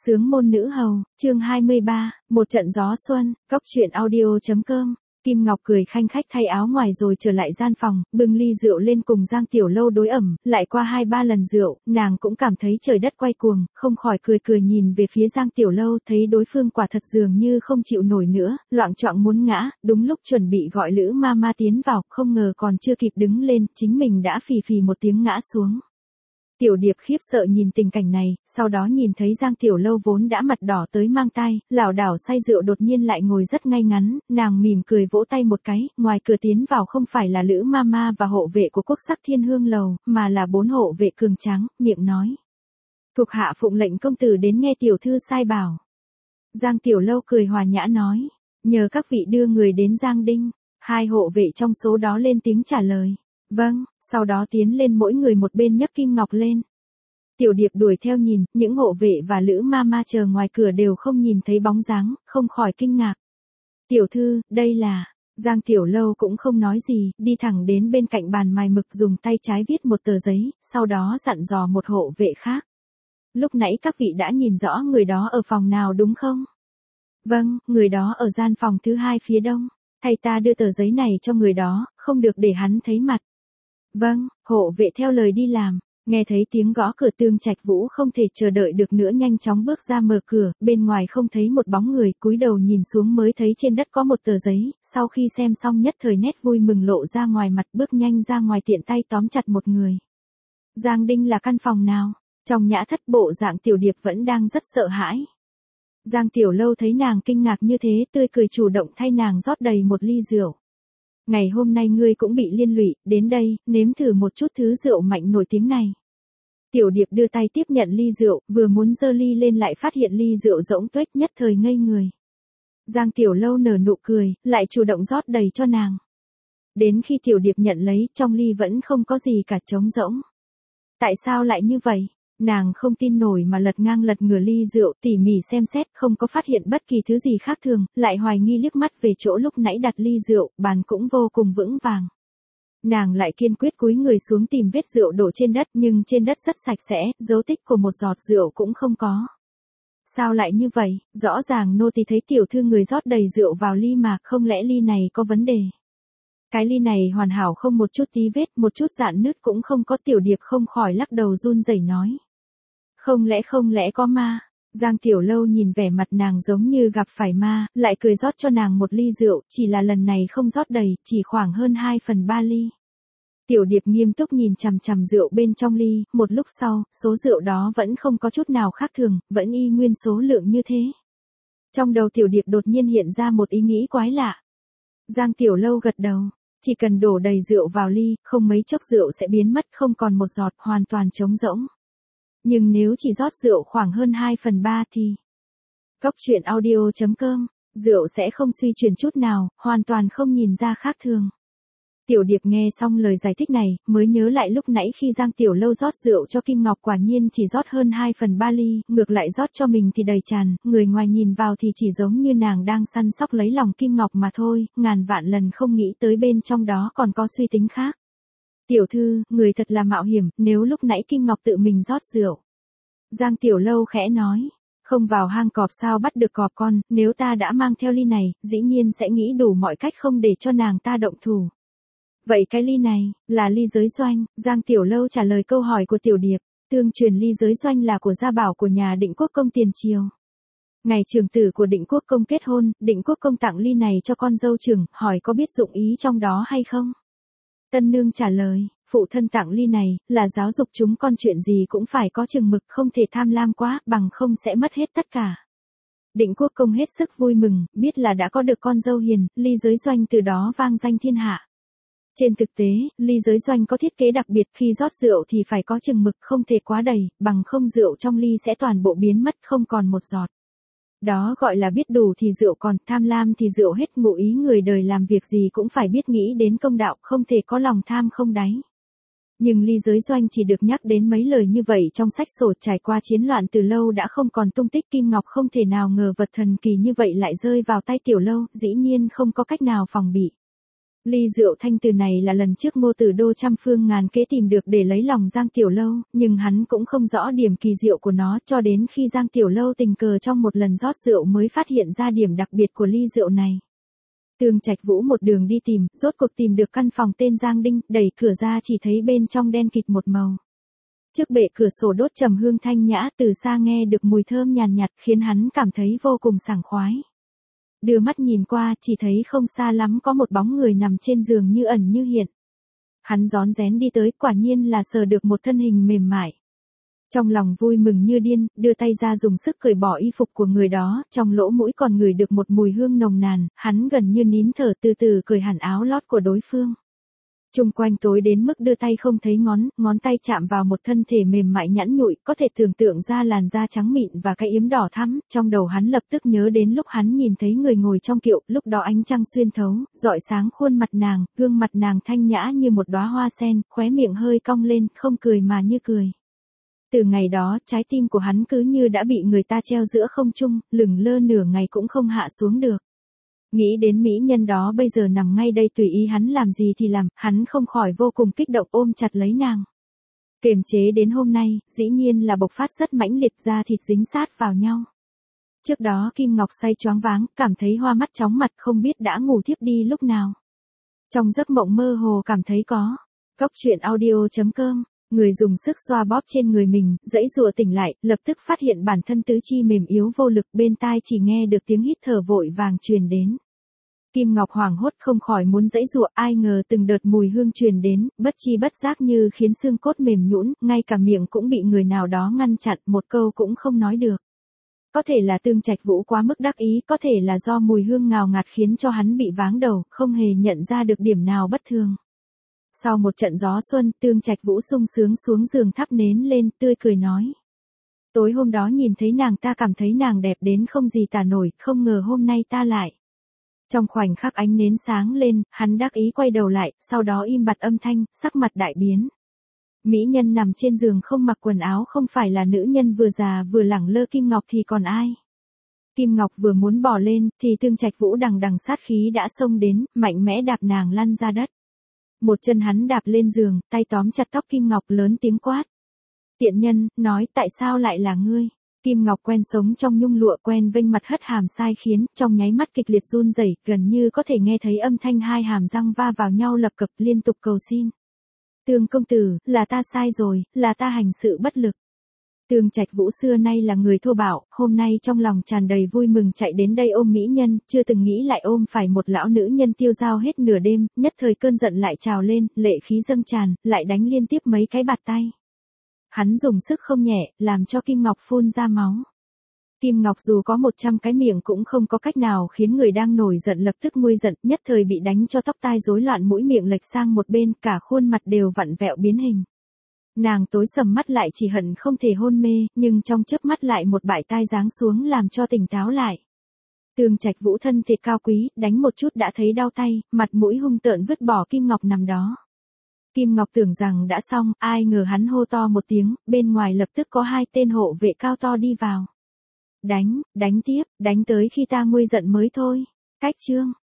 Sướng môn nữ hầu, chương 23, một trận gió xuân, cóc truyện audio.com. Kim Ngọc cười khanh khách thay áo ngoài rồi trở lại gian phòng, bưng ly rượu lên cùng Giang Tiểu Lâu đối ẩm, lại qua 2-3 lần rượu, nàng cũng cảm thấy trời đất quay cuồng, không khỏi cười cười nhìn về phía Giang Tiểu Lâu, thấy đối phương quả thật dường như không chịu nổi nữa, loạng choạng muốn ngã, đúng lúc chuẩn bị gọi Lữ Mama tiến vào, không ngờ còn chưa kịp đứng lên, chính mình đã phì phì một tiếng ngã xuống. Tiểu Điệp khiếp sợ nhìn tình cảnh này, sau đó nhìn thấy Giang Tiểu Lâu vốn đã mặt đỏ tới mang tai, lảo đảo say rượu đột nhiên lại ngồi rất ngay ngắn, nàng mỉm cười vỗ tay một cái, ngoài cửa tiến vào không phải là Lữ Mama và hộ vệ của Quốc Sắc Thiên Hương Lầu, mà là 4 hộ vệ cường tráng, miệng nói: "Thuộc hạ phụng lệnh công tử đến nghe tiểu thư sai bảo." Giang Tiểu Lâu cười hòa nhã nói: "Nhờ các vị đưa người đến Giang Đinh." 2 hộ vệ trong số đó lên tiếng trả lời: "Vâng." Sau đó tiến lên mỗi người một bên nhấc Kim Ngọc lên. Tiểu Điệp đuổi theo nhìn, những hộ vệ và Lữ Mama chờ ngoài cửa đều không nhìn thấy bóng dáng, không khỏi kinh ngạc. "Tiểu thư, đây là..." Giang Tiểu Lâu cũng không nói gì, đi thẳng đến bên cạnh bàn mài mực dùng tay trái viết một tờ giấy, sau đó dặn dò một hộ vệ khác: "Lúc nãy các vị đã nhìn rõ người đó ở phòng nào đúng không?" "Vâng, người đó ở gian phòng thứ 2 phía đông. Thay ta đưa tờ giấy này cho người đó, không được để hắn thấy mặt." "Vâng." Hộ vệ theo lời đi làm. Nghe thấy tiếng gõ cửa, Tương Trạch Vũ không thể chờ đợi được nữa nhanh chóng bước ra mở cửa, bên ngoài không thấy một bóng người, cúi đầu nhìn xuống mới thấy trên đất có một tờ giấy, sau khi xem xong nhất thời nét vui mừng lộ ra ngoài mặt, bước nhanh ra ngoài tiện tay tóm chặt một người. "Giang Đinh là căn phòng nào?" Trong nhã thất bộ dạng Tiểu Điệp vẫn đang rất sợ hãi. Giang Tiểu Lâu thấy nàng kinh ngạc như thế, tươi cười chủ động thay nàng rót đầy một ly rượu. "Ngày hôm nay ngươi cũng bị liên lụy, đến đây, nếm thử một chút thứ rượu mạnh nổi tiếng này." Tiểu Điệp đưa tay tiếp nhận ly rượu, vừa muốn giơ ly lên lại phát hiện ly rượu rỗng tuếch, nhất thời ngây người. Giang Tiểu Lâu nở nụ cười, lại chủ động rót đầy cho nàng. Đến khi Tiểu Điệp nhận lấy, trong ly vẫn không có gì cả, trống rỗng. Tại sao lại như vậy? Nàng không tin nổi mà lật ngang lật ngửa ly rượu, tỉ mỉ xem xét, không có phát hiện bất kỳ thứ gì khác thường, lại hoài nghi liếc mắt về chỗ lúc nãy đặt ly rượu, bàn cũng vô cùng vững vàng. Nàng lại kiên quyết cúi người xuống tìm vết rượu đổ trên đất, nhưng trên đất rất sạch sẽ, dấu tích của một giọt rượu cũng không có. Sao lại như vậy? Rõ ràng nô tỳ thấy tiểu thư người rót đầy rượu vào ly mà, không lẽ ly này có vấn đề? Cái ly này hoàn hảo không một chút tí vết, một chút rạn nứt cũng không có. Tiểu Điệp không khỏi lắc đầu run rẩy nói: Không lẽ có ma?" Giang Tiểu Lâu nhìn vẻ mặt nàng giống như gặp phải ma, lại cười rót cho nàng một ly rượu, chỉ là lần này không rót đầy, chỉ khoảng hơn 2/3 ly. Tiểu Điệp nghiêm túc nhìn chằm chằm rượu bên trong ly, một lúc sau, số rượu đó vẫn không có chút nào khác thường, vẫn y nguyên số lượng như thế. Trong đầu Tiểu Điệp đột nhiên hiện ra một ý nghĩ quái lạ. Giang Tiểu Lâu gật đầu, chỉ cần đổ đầy rượu vào ly, không mấy chốc rượu sẽ biến mất, không còn một giọt, hoàn toàn trống rỗng. Nhưng nếu chỉ rót rượu khoảng hơn 2/3 thì... Cóc truyện audio.com, rượu sẽ không suy chuyển chút nào, hoàn toàn không nhìn ra khác thường. Tiểu Điệp nghe xong lời giải thích này, mới nhớ lại lúc nãy khi Giang Tiểu Lâu rót rượu cho Kim Ngọc quả nhiên chỉ rót hơn 2/3 ly, ngược lại rót cho mình thì đầy tràn, người ngoài nhìn vào thì chỉ giống như nàng đang săn sóc lấy lòng Kim Ngọc mà thôi, ngàn vạn lần không nghĩ tới bên trong đó còn có suy tính khác. "Tiểu thư, người thật là mạo hiểm, nếu lúc nãy Kim Ngọc tự mình rót rượu." Giang Tiểu Lâu khẽ nói: "Không vào hang cọp sao bắt được cọp con, nếu ta đã mang theo ly này, dĩ nhiên sẽ nghĩ đủ mọi cách không để cho nàng ta động thủ." "Vậy cái ly này, là ly giới doanh?" Giang Tiểu Lâu trả lời câu hỏi của Tiểu Điệp. Tương truyền ly giới doanh là của gia bảo của nhà Định Quốc công tiền triều. Ngày trưởng tử của Định Quốc công kết hôn, Định Quốc công tặng ly này cho con dâu trưởng, hỏi có biết dụng ý trong đó hay không? Tân nương trả lời: "Phụ thân tặng ly này, là giáo dục chúng con chuyện gì cũng phải có chừng mực, không thể tham lam quá, bằng không sẽ mất hết tất cả." Định Quốc công hết sức vui mừng, biết là đã có được con dâu hiền, ly giới doanh từ đó vang danh thiên hạ. Trên thực tế, ly giới doanh có thiết kế đặc biệt, khi rót rượu thì phải có chừng mực, không thể quá đầy, bằng không rượu trong ly sẽ toàn bộ biến mất, không còn một giọt. Đó gọi là biết đủ thì rượu còn, tham lam thì rượu hết. Ngụ ý người đời làm việc gì cũng phải biết nghĩ đến công đạo, không thể có lòng tham không đáy. Nhưng ly giới doanh chỉ được nhắc đến mấy lời như vậy trong sách sổ, trải qua chiến loạn từ lâu đã không còn tung tích. Kim Ngọc không thể nào ngờ vật thần kỳ như vậy lại rơi vào tay Tiểu Lâu, dĩ nhiên không có cách nào phòng bị. Ly rượu thanh từ này là lần trước Ngô Tử Đô trăm phương ngàn kế tìm được để lấy lòng Giang Tiểu Lâu, nhưng hắn cũng không rõ điểm kỳ diệu của nó cho đến khi Giang Tiểu Lâu tình cờ trong một lần rót rượu mới phát hiện ra điểm đặc biệt của ly rượu này. Tương Trạch Vũ một đường đi tìm, rốt cuộc tìm được căn phòng tên Giang Đinh, đẩy cửa ra chỉ thấy bên trong đen kịt một màu. Trước bệ cửa sổ đốt trầm hương thanh nhã, từ xa nghe được mùi thơm nhàn nhạt khiến hắn cảm thấy vô cùng sảng khoái. Đưa mắt nhìn qua, chỉ thấy không xa lắm có một bóng người nằm trên giường như ẩn như hiện. Hắn rón rén đi tới, quả nhiên là sờ được một thân hình mềm mại. Trong lòng vui mừng như điên, đưa tay ra dùng sức cởi bỏ y phục của người đó, trong lỗ mũi còn ngửi được một mùi hương nồng nàn, hắn gần như nín thở từ từ cởi hẳn áo lót của đối phương. Chung quanh tối đến mức đưa tay không thấy ngón tay chạm vào một thân thể mềm mại nhẵn nhụi, có thể tưởng tượng ra làn da trắng mịn và cái yếm đỏ thắm, trong đầu hắn lập tức nhớ đến lúc hắn nhìn thấy người ngồi trong kiệu, lúc đó ánh trăng xuyên thấu, rọi sáng khuôn mặt nàng, gương mặt nàng thanh nhã như một đóa hoa sen, khóe miệng hơi cong lên, không cười mà như cười. Từ ngày đó, trái tim của hắn cứ như đã bị người ta treo giữa không trung, lửng lơ nửa ngày cũng không hạ xuống được. Nghĩ đến mỹ nhân đó bây giờ nằm ngay đây tùy ý hắn làm gì thì làm, hắn không khỏi vô cùng kích động ôm chặt lấy nàng. Kiềm chế đến hôm nay, dĩ nhiên là bộc phát rất mãnh liệt, da thịt dính sát vào nhau. Trước đó Kim Ngọc say choáng váng, cảm thấy hoa mắt chóng mặt không biết đã ngủ thiếp đi lúc nào. Trong giấc mộng mơ hồ cảm thấy có. Cóc truyện audio.com, người dùng sức xoa bóp trên người mình, giãy giụa tỉnh lại, lập tức phát hiện bản thân tứ chi mềm yếu vô lực, bên tai chỉ nghe được tiếng hít thở vội vàng truyền đến. Kim Ngọc hoảng hốt không khỏi muốn giãy giụa, ai ngờ từng đợt mùi hương truyền đến, bất chi bất giác như khiến xương cốt mềm nhũn, ngay cả miệng cũng bị người nào đó ngăn chặn, một câu cũng không nói được. Có thể là Tương Trạch Vũ quá mức đắc ý, có thể là do mùi hương ngào ngạt khiến cho hắn bị váng đầu, không hề nhận ra được điểm nào bất thường. Sau một trận gió xuân, Tương Trạch Vũ sung sướng xuống giường thắp nến lên, tươi cười nói. Tối hôm đó nhìn thấy nàng ta cảm thấy nàng đẹp đến không gì tả nổi, không ngờ hôm nay ta lại. Trong khoảnh khắc ánh nến sáng lên, hắn đắc ý quay đầu lại, sau đó im bặt âm thanh, sắc mặt đại biến. Mỹ nhân nằm trên giường không mặc quần áo không phải là nữ nhân vừa già vừa lẳng lơ Kim Ngọc thì còn ai. Kim Ngọc vừa muốn bỏ lên, thì Tương Trạch Vũ đằng đằng sát khí đã xông đến, mạnh mẽ đạp nàng lăn ra đất. Một chân hắn đạp lên giường, tay tóm chặt tóc Kim Ngọc lớn tiếng quát. Tiện nhân, nói tại sao lại là ngươi? Kim Ngọc quen sống trong nhung lụa, quen vênh mặt hất hàm sai khiến, trong nháy mắt kịch liệt run rẩy, gần như có thể nghe thấy âm thanh hai hàm răng va vào nhau lập cập liên tục cầu xin. Tương công tử, là ta sai rồi, là ta hành sự bất lực. Tương Trạch Vũ xưa nay là người thô bạo, hôm nay trong lòng tràn đầy vui mừng chạy đến đây ôm mỹ nhân, chưa từng nghĩ lại ôm phải một lão nữ nhân tiêu dao hết nửa đêm, nhất thời cơn giận lại trào lên, lệ khí dâng tràn, lại đánh liên tiếp mấy cái bạt tay. Hắn dùng sức không nhẹ, làm cho Kim Ngọc phun ra máu. Kim Ngọc dù có 100 cái miệng cũng không có cách nào khiến người đang nổi giận lập tức nguôi giận, nhất thời bị đánh cho tóc tai rối loạn, mũi miệng lệch sang một bên, cả khuôn mặt đều vặn vẹo biến hình. Nàng tối sầm mắt lại chỉ hận không thể hôn mê, nhưng trong chớp mắt lại một bãi tai giáng xuống làm cho tỉnh táo lại. Tương Trạch Vũ thân thịt cao quý, đánh một chút đã thấy đau tay, mặt mũi hung tợn vứt bỏ Kim Ngọc nằm đó. Kim Ngọc tưởng rằng đã xong, ai ngờ hắn hô to một tiếng, bên ngoài lập tức có hai tên hộ vệ cao to đi vào. Đánh tiếp, đánh tới khi ta nguôi giận mới thôi. Cách chương.